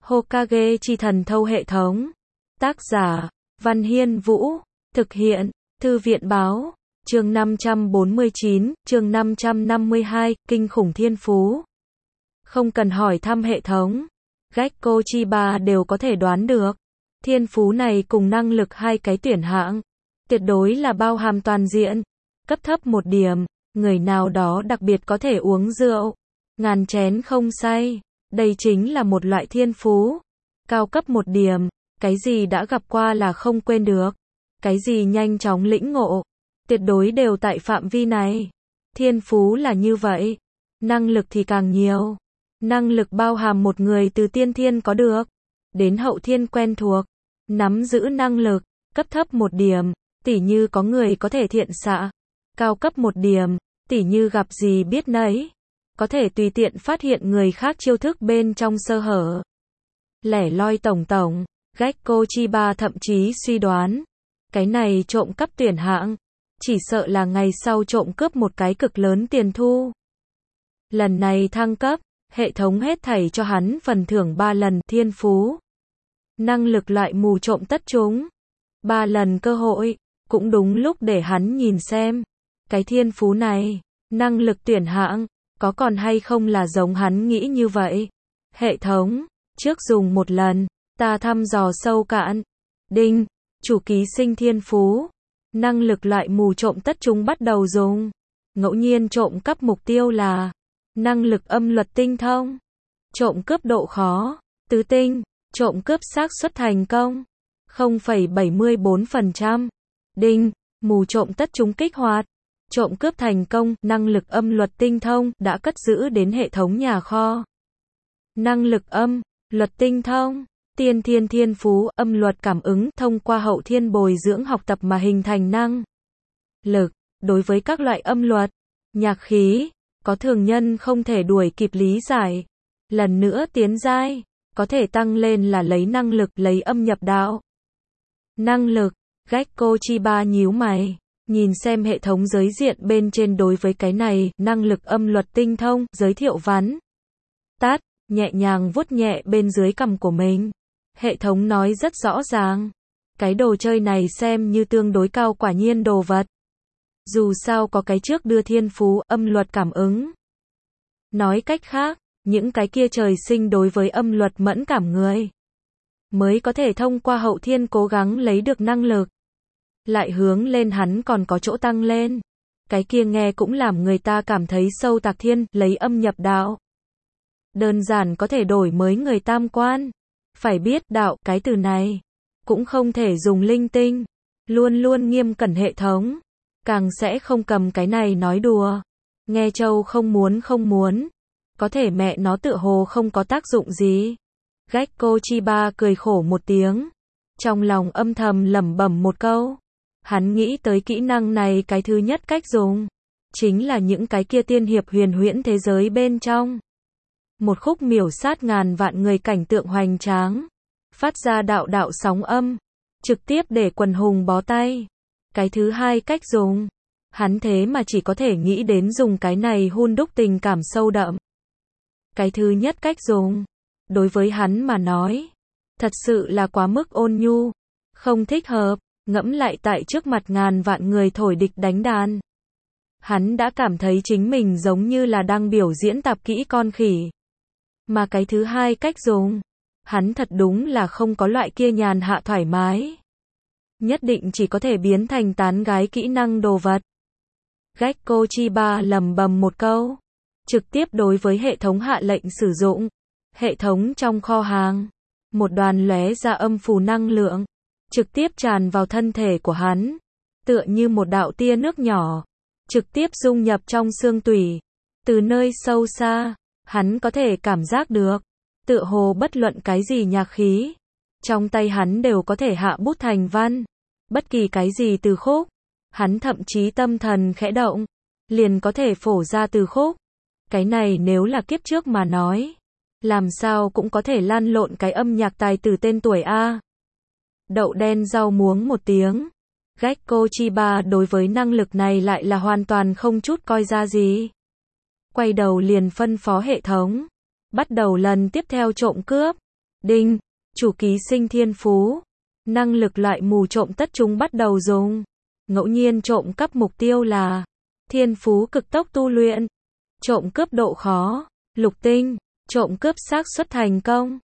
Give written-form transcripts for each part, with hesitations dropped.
Hokage chi thần thâu hệ thống. Tác giả, Văn Hiên Vũ. Thực hiện, Thư viện Báo. Chương 549, chương 552, kinh khủng thiên phú. Không cần hỏi thăm hệ thống, Gekko Chiba đều có thể đoán được. Thiên phú này cùng năng lực hai cái tuyển hạng, tuyệt đối là bao hàm toàn diện. Cấp thấp một điểm, người nào đó đặc biệt có thể uống rượu, ngàn chén không say. Đây chính là một loại thiên phú. Cao cấp một điểm, cái gì đã gặp qua là không quên được. Cái gì nhanh chóng lĩnh ngộ, tuyệt đối đều tại phạm vi này. Thiên phú là như vậy. Năng lực thì càng nhiều. Năng lực bao hàm một người từ tiên thiên có được, đến hậu thiên quen thuộc, nắm giữ năng lực. Cấp thấp một điểm, tỉ như có người có thể thiện xạ. Cao cấp một điểm, tỉ như gặp gì biết nấy, có thể tùy tiện phát hiện người khác chiêu thức bên trong sơ hở. Lẻ loi tổng, Gekko Chiba thậm chí suy đoán, cái này trộm cắp tuyển hạng, chỉ sợ là ngày sau trộm cướp một cái cực lớn tiền thu. Lần này thăng cấp, hệ thống hết thảy cho hắn phần thưởng 3 lần thiên phú. Năng lực loại mù trộm tất chúng. 3 lần cơ hội, cũng đúng lúc để hắn nhìn xem. Cái thiên phú này, năng lực tuyển hạng, có còn hay không là giống hắn nghĩ như vậy. Hệ thống, trước dùng một lần, ta thăm dò sâu cạn. Đinh, chủ ký sinh thiên phú. Năng lực loại mù trộm tất chúng bắt đầu dùng. Ngẫu nhiên trộm cắp mục tiêu là năng lực âm luật tinh thông. Trộm cướp độ khó tứ tinh. Trộm cướp xác suất thành công 0,74%. Đinh, mù trộm tất chúng kích hoạt. Trộm cướp thành công, năng lực âm luật tinh thông đã cất giữ đến hệ thống nhà kho. Năng lực âm luật tinh thông, tiên thiên thiên phú, âm luật cảm ứng thông qua hậu thiên bồi dưỡng học tập mà hình thành năng lực. Đối với các loại âm luật, nhạc khí, có thường nhân không thể đuổi kịp lý giải. Lần nữa tiến giai, có thể tăng lên là lấy năng lực, lấy âm nhập đạo. Năng lực, Gekko Chiba nhíu mày, nhìn xem hệ thống giới diện bên trên đối với cái này, năng lực âm luật tinh thông, giới thiệu vắn tắt, nhẹ nhàng vuốt nhẹ bên dưới cằm của mình. Hệ thống nói rất rõ ràng, cái đồ chơi này xem như tương đối cao quả nhiên đồ vật. Dù sao có cái trước đưa thiên phú, âm luật cảm ứng. Nói cách khác, những cái kia trời sinh đối với âm luật mẫn cảm người, mới có thể thông qua hậu thiên cố gắng lấy được năng lực. Lại hướng lên hắn còn có chỗ tăng lên. Cái kia nghe cũng làm người ta cảm thấy sâu tạc thiên, lấy âm nhập đạo. Đơn giản có thể đổi mới người tam quan. Phải biết đạo, cái từ này, cũng không thể dùng linh tinh. Luôn luôn nghiêm cẩn hệ thống. Càng sẽ không cầm cái này nói đùa. Nghe châu không muốn. Có thể mẹ nó tựa hồ không có tác dụng gì. Gekko Chiba cười khổ một tiếng. Trong lòng âm thầm lẩm bẩm một câu. Hắn nghĩ tới kỹ năng này cái thứ nhất cách dùng. Chính là những cái kia tiên hiệp huyền huyễn thế giới bên trong. Một khúc miểu sát ngàn vạn người cảnh tượng hoành tráng. Phát ra đạo đạo sóng âm. Trực tiếp để quần hùng bó tay. Cái thứ hai cách dùng. Hắn thế mà chỉ có thể nghĩ đến dùng cái này hun đúc tình cảm sâu đậm. Cái thứ nhất cách dùng. Đối với hắn mà nói. Thật sự là quá mức ôn nhu. Không thích hợp. Ngẫm lại tại trước mặt ngàn vạn người thổi địch đánh đàn. Hắn đã cảm thấy chính mình giống như là đang biểu diễn tạp kỹ con khỉ. Mà cái thứ hai cách dùng. Hắn thật đúng là không có loại kia nhàn hạ thoải mái. Nhất định chỉ có thể biến thành tán gái kỹ năng đồ vật. Gekko Chiba lẩm bẩm một câu. Trực tiếp đối với hệ thống hạ lệnh sử dụng. Hệ thống trong kho hàng. Một đoàn lóe ra âm phù năng lượng. Trực tiếp tràn vào thân thể của hắn. Tựa như một đạo tia nước nhỏ. Trực tiếp dung nhập trong xương tủy. Từ nơi sâu xa, hắn có thể cảm giác được. Tựa hồ bất luận cái gì nhạc khí. Trong tay hắn đều có thể hạ bút thành văn. Bất kỳ cái gì từ khúc. Hắn thậm chí tâm thần khẽ động. Liền có thể phổ ra từ khúc. Cái này nếu là kiếp trước mà nói. Làm sao cũng có thể lăn lộn cái âm nhạc tài tử tên tuổi A. Đậu đen rau muống một tiếng. Gekko Chiba đối với năng lực này lại là hoàn toàn không chút coi ra gì. Quay đầu liền phân phó hệ thống. Bắt đầu lần tiếp theo trộm cướp. Đinh, chủ ký sinh thiên phú. Năng lực loại mù trộm tất chúng bắt đầu dùng. Ngẫu nhiên trộm cắp mục tiêu là thiên phú cực tốc tu luyện. Trộm cướp độ khó, lục tinh. Trộm cướp xác suất thành công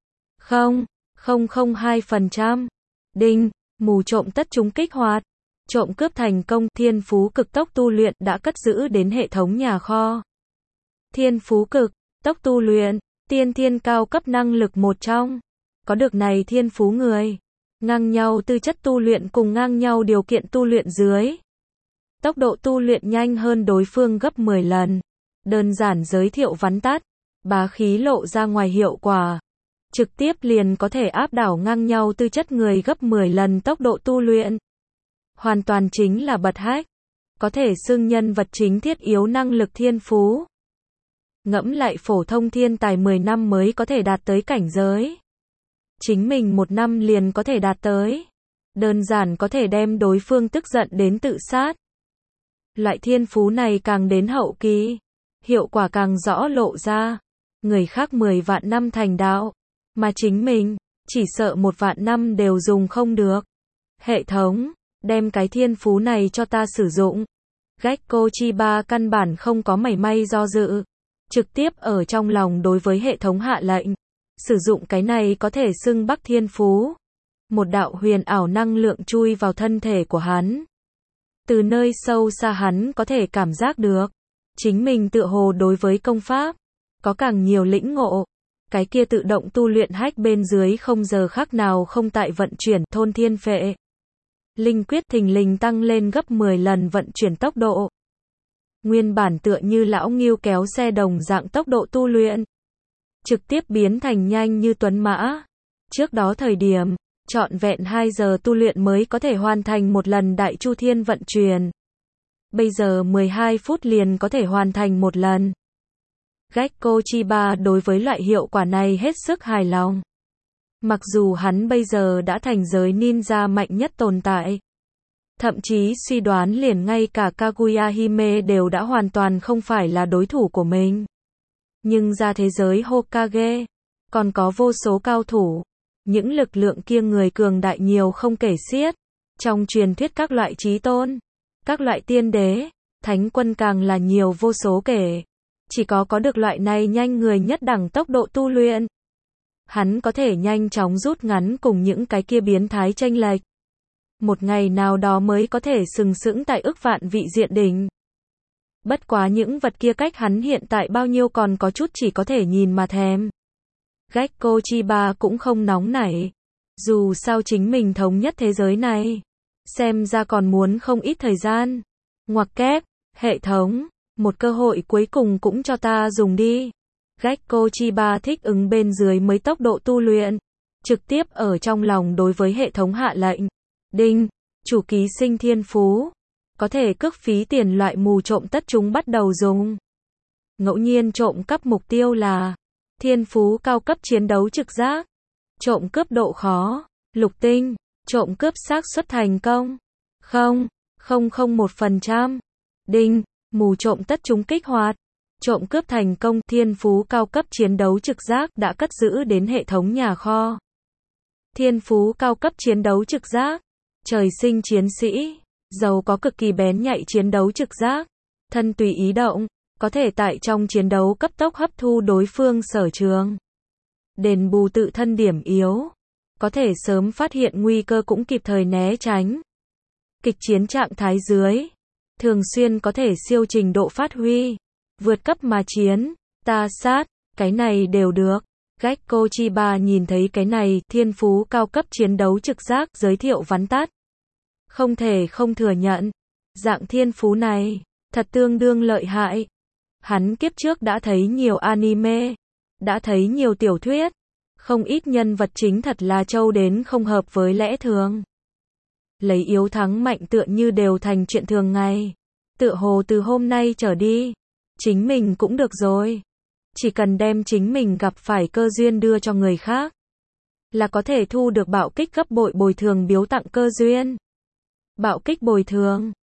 0,002%. Đinh, mù trộm tất chúng kích hoạt. Trộm cướp thành công, thiên phú cực tốc tu luyện đã cất giữ đến hệ thống nhà kho. Thiên phú cực tốc tu luyện, tiên thiên cao cấp năng lực một trong. Có được này thiên phú người, ngang nhau tư chất tu luyện cùng ngang nhau điều kiện tu luyện dưới. Tốc độ tu luyện nhanh hơn đối phương gấp 10 lần. Đơn giản giới thiệu vắn tắt, bá khí lộ ra ngoài hiệu quả. Trực tiếp liền có thể áp đảo ngang nhau tư chất người gấp 10 lần tốc độ tu luyện. Hoàn toàn chính là bật hách. Có thể xưng nhân vật chính thiết yếu năng lực thiên phú. Ngẫm lại phổ thông thiên tài 10 năm mới có thể đạt tới cảnh giới. Chính mình 1 năm liền có thể đạt tới. Đơn giản có thể đem đối phương tức giận đến tự sát. Loại thiên phú này càng đến hậu kỳ, hiệu quả càng rõ lộ ra. Người khác 10 vạn năm thành đạo, mà chính mình, chỉ sợ 1 vạn năm đều dùng không được. Hệ thống, đem cái thiên phú này cho ta sử dụng. Gekko Chiba căn bản không có mảy may do dự. Trực tiếp ở trong lòng đối với hệ thống hạ lệnh. Sử dụng cái này có thể xưng Bắc thiên phú. Một đạo huyền ảo năng lượng chui vào thân thể của hắn. Từ nơi sâu xa hắn có thể cảm giác được. Chính mình tựa hồ đối với công pháp có càng nhiều lĩnh ngộ. Cái kia tự động tu luyện hách bên dưới không giờ khác nào không tại vận chuyển thôn thiên phệ. Linh quyết thình lình tăng lên gấp 10 lần vận chuyển tốc độ. Nguyên bản tựa như lão ngưu kéo xe đồng dạng tốc độ tu luyện. Trực tiếp biến thành nhanh như tuấn mã. Trước đó thời điểm, trọn vẹn 2 giờ tu luyện mới có thể hoàn thành một lần đại chu thiên vận chuyển. Bây giờ 12 phút liền có thể hoàn thành một lần. Gekko Chiba đối với loại hiệu quả này hết sức hài lòng. Mặc dù hắn bây giờ đã thành giới ninja mạnh nhất tồn tại. Thậm chí suy đoán liền ngay cả Kaguya Hime đều đã hoàn toàn không phải là đối thủ của mình. Nhưng ra thế giới Hokage, còn có vô số cao thủ. Những lực lượng kia người cường đại nhiều không kể xiết. Trong truyền thuyết các loại chí tôn, các loại tiên đế, thánh quân càng là nhiều vô số kể. Chỉ có được loại này nhanh người nhất đẳng tốc độ tu luyện. Hắn có thể nhanh chóng rút ngắn cùng những cái kia biến thái chênh lệch. Một ngày nào đó mới có thể sừng sững tại ức vạn vị diện đỉnh. Bất quá những vật kia cách hắn hiện tại bao nhiêu còn có chút chỉ có thể nhìn mà thèm. Gekko Chiba cũng không nóng nảy. Dù sao chính mình thống nhất thế giới này. Xem ra còn muốn không ít thời gian. Ngoặc kép, hệ thống, một cơ hội cuối cùng cũng cho ta dùng đi. Gekko Chiba thích ứng bên dưới mới tốc độ tu luyện. Trực tiếp ở trong lòng đối với hệ thống hạ lệnh. Đinh, chủ ký sinh thiên phú. Có thể cước phí tiền loại mù trộm tất chúng bắt đầu dùng. Ngẫu nhiên trộm cắp mục tiêu là thiên phú cao cấp chiến đấu trực giác. Trộm cướp độ khó, lục tinh. Trộm cướp xác suất thành công 0,001%. Đinh, mù trộm tất chúng kích hoạt. Trộm cướp thành công, thiên phú cao cấp chiến đấu trực giác đã cất giữ đến hệ thống nhà kho. Thiên phú cao cấp chiến đấu trực giác, trời sinh chiến sĩ, giàu có cực kỳ bén nhạy chiến đấu trực giác, thân tùy ý động, có thể tại trong chiến đấu cấp tốc hấp thu đối phương sở trường, đền bù tự thân điểm yếu, có thể sớm phát hiện nguy cơ cũng kịp thời né tránh. Kịch chiến trạng thái dưới, thường xuyên có thể siêu trình độ phát huy, vượt cấp mà chiến, ta sát, cái này đều được. Gekko Chiba nhìn thấy cái này, thiên phú cao cấp chiến đấu trực giác, giới thiệu vắn tắt. Không thể không thừa nhận, dạng thiên phú này, thật tương đương lợi hại. Hắn kiếp trước đã thấy nhiều anime, đã thấy nhiều tiểu thuyết, không ít nhân vật chính thật là trâu đến không hợp với lẽ thường. Lấy yếu thắng mạnh tựa như đều thành chuyện thường ngày. Tựa hồ từ hôm nay trở đi, chính mình cũng được rồi. Chỉ cần đem chính mình gặp phải cơ duyên đưa cho người khác, là có thể thu được bạo kích gấp bội bồi thường biếu tặng cơ duyên. Bạo kích bồi thường,